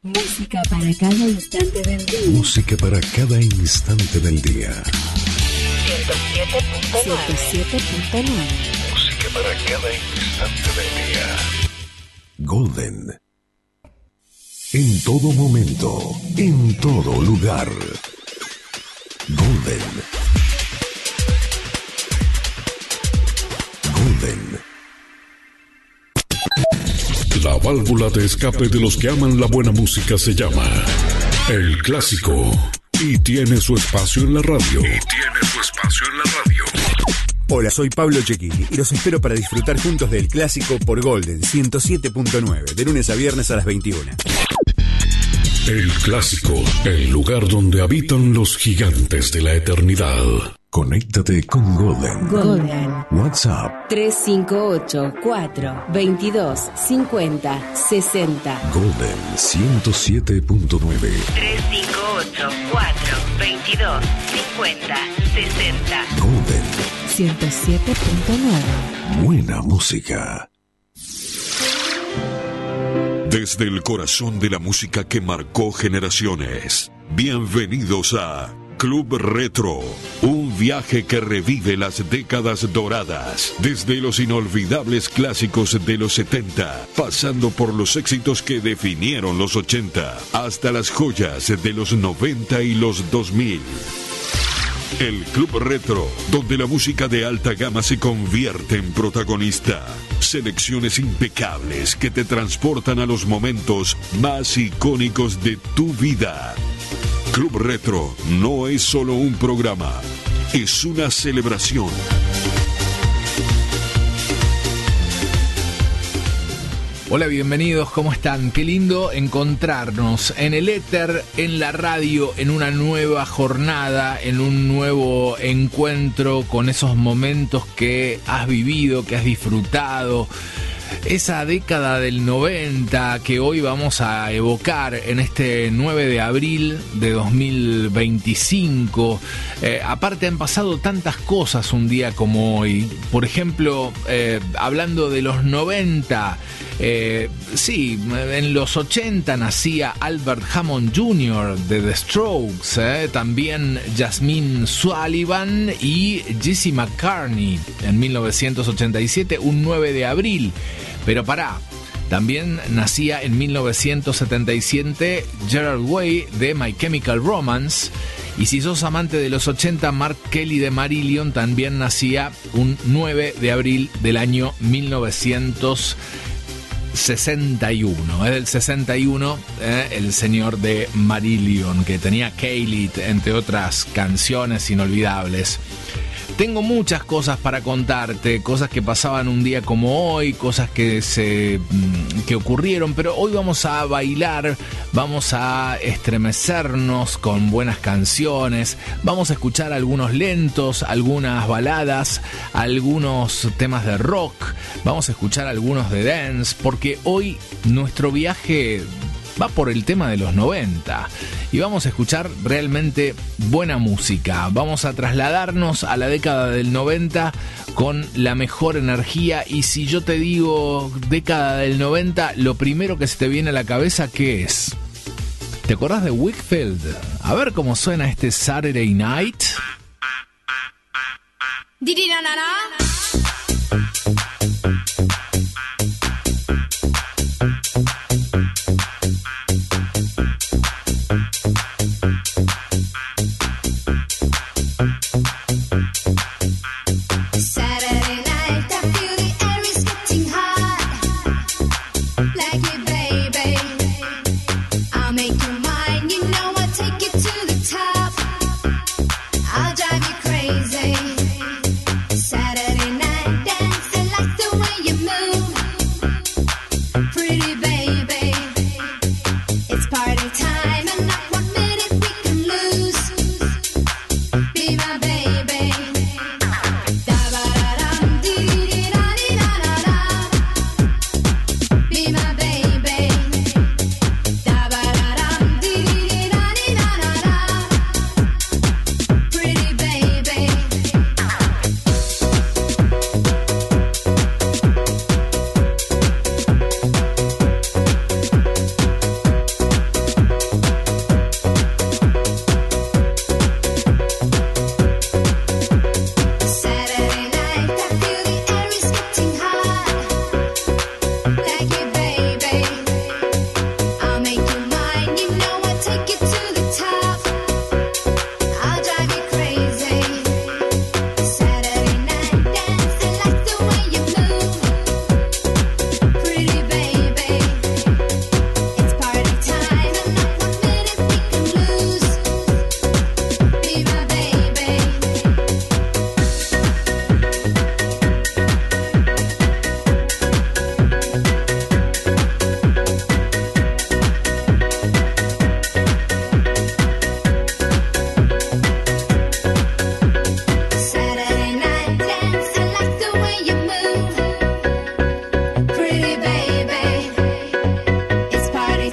Música para cada instante del día. Música para cada instante del día. 107.9. Música para cada instante del día. Golden. En todo momento, en todo lugar. Golden. Golden. La válvula de escape de los que aman la buena música se llama El Clásico y tiene su espacio en la radio. Hola, soy Pablo Cecchini y los espero para disfrutar juntos del Clásico por Golden 107.9, de lunes a viernes a las 21. El Clásico, el lugar donde habitan los gigantes de la eternidad. Conéctate con Golden. Golden. WhatsApp 358-422-5060. Golden 107.9. 358-422-5060. Golden 107.9. Buena música. Desde el corazón de la música que marcó generaciones, bienvenidos a Club Retro, un viaje que revive las décadas doradas, desde los inolvidables clásicos de los 70, pasando por los éxitos que definieron los 80, hasta las joyas de los 90 y los 2000. El Club Retro, donde la música de alta gama se convierte en protagonista. Selecciones impecables que te transportan a los momentos más icónicos de tu vida. Club Retro no es solo un programa, es una celebración. Hola, bienvenidos, ¿cómo están? Qué lindo encontrarnos en el éter, en la radio, en una nueva jornada, en un nuevo encuentro con esos momentos que has vivido, que has disfrutado. Esa década del 90 que hoy vamos a evocar en este 9 de abril de 2025. Aparte han pasado tantas cosas un día como hoy. Por ejemplo, hablando de los 90, sí, en los 80 nacía Albert Hammond Jr. de The Strokes, también Jasmine Sullivan y Jesse McCartney en 1987, un 9 de abril. Pero pará, también nacía en 1977 Gerard Way de My Chemical Romance. Y si sos amante de los 80, Mark Kelly de Marillion también nacía un 9 de abril del año 1961. Es del 61, el señor de Marillion, que tenía Kaylee, entre otras canciones inolvidables. Tengo muchas cosas para contarte, cosas que pasaban un día como hoy, cosas que ocurrieron, pero hoy vamos a bailar, vamos a estremecernos con buenas canciones, vamos a escuchar algunos lentos, algunas baladas, algunos temas de rock, vamos a escuchar algunos de dance, porque hoy nuestro viaje va por el tema de los 90 y vamos a escuchar realmente buena música. Vamos a trasladarnos a la década del 90 con la mejor energía, y si yo te digo década del 90, lo primero que se te viene a la cabeza, ¿qué es? ¿Te acordás de Wakefield? A ver cómo suena este Saturday Night. Didi na na na. Saturday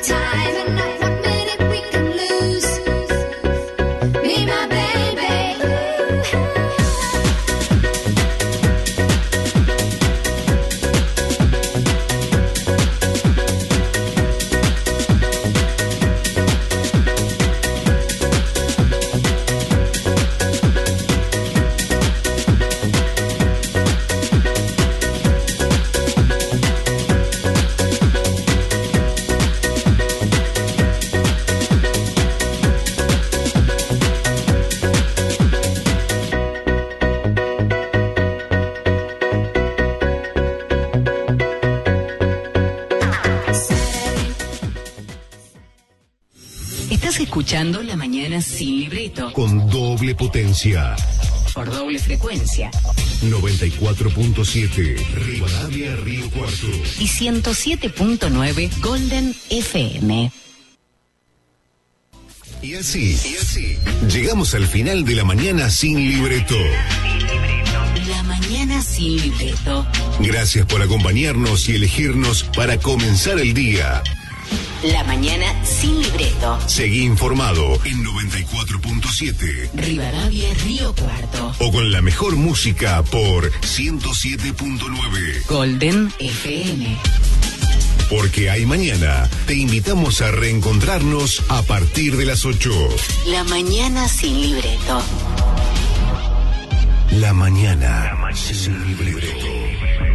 Escuchando La Mañana Sin Libreto. Con doble potencia. Por doble frecuencia. 94.7 Rivadavia, Río Cuarto. Y 107.9 Golden FM. Y así, llegamos al final de La Mañana Sin Libreto. La Mañana Sin Libreto. Gracias por acompañarnos y elegirnos para comenzar el día. La Mañana Sin Libreto. Seguí informado en 94.7 Rivadavia, Río Cuarto. O con la mejor música por 107.9 Golden FM. Porque hay mañana. Te invitamos a reencontrarnos a partir de las 8. La Mañana Sin Libreto. La Mañana Sin Libreto.